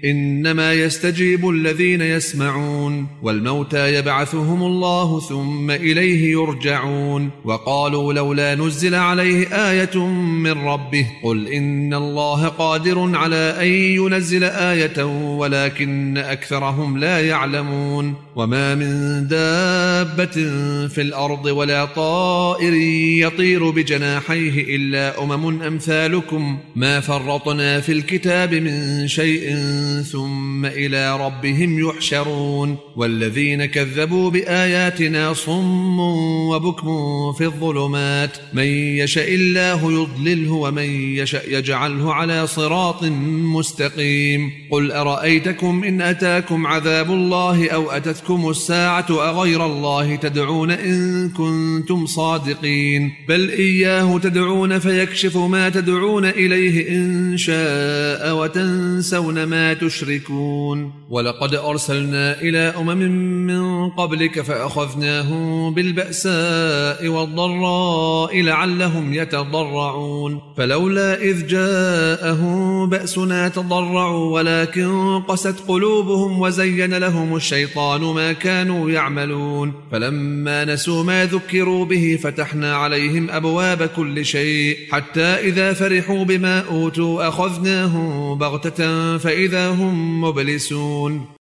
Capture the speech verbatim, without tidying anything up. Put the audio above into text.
إنما يستجيب الذين يسمعون والموتى يبعثهم الله ثم إليه يرجعون. وقالوا لولا نزل عليه آية من ربه قل إن الله قادر على أن ينزل آية ولكن أكثرهم لا يعلمون. وما من دابة في الأرض ولا طائر يطير بجناحيه إلا أمم أمثالكم ما فرطنا في الكتاب من شيء ثم إلى ربهم يحشرون. والذين كذبوا بآياتنا صم وبكم في الظلمات من يشاء الله يضلله ومن يشاء يجعله على صراط مستقيم. قل أرأيتكم إن أتاكم عذاب الله أو أتتكم الساعة أغير الله تدعون إن كنتم صادقين بل إياه تدعون فيكشف ما تدعون إليه إن شاء وتنسون ما تشركون. ولقد أرسلنا إلى أمم من قبلك فأخذناهم بالبأساء والضراء لعلهم يتضرعون فلولا إذ جاءهم بأسنا تضرعوا ولكن قست قلوبهم وزين لهم الشيطان ما كانوا يعملون فلما نسوا ما ذكروا به فتحنا عليهم أبواب كل شيء حتى إذا فرحوا بما أوتوا أخذناهم بغتة فإذا هم مبلسون.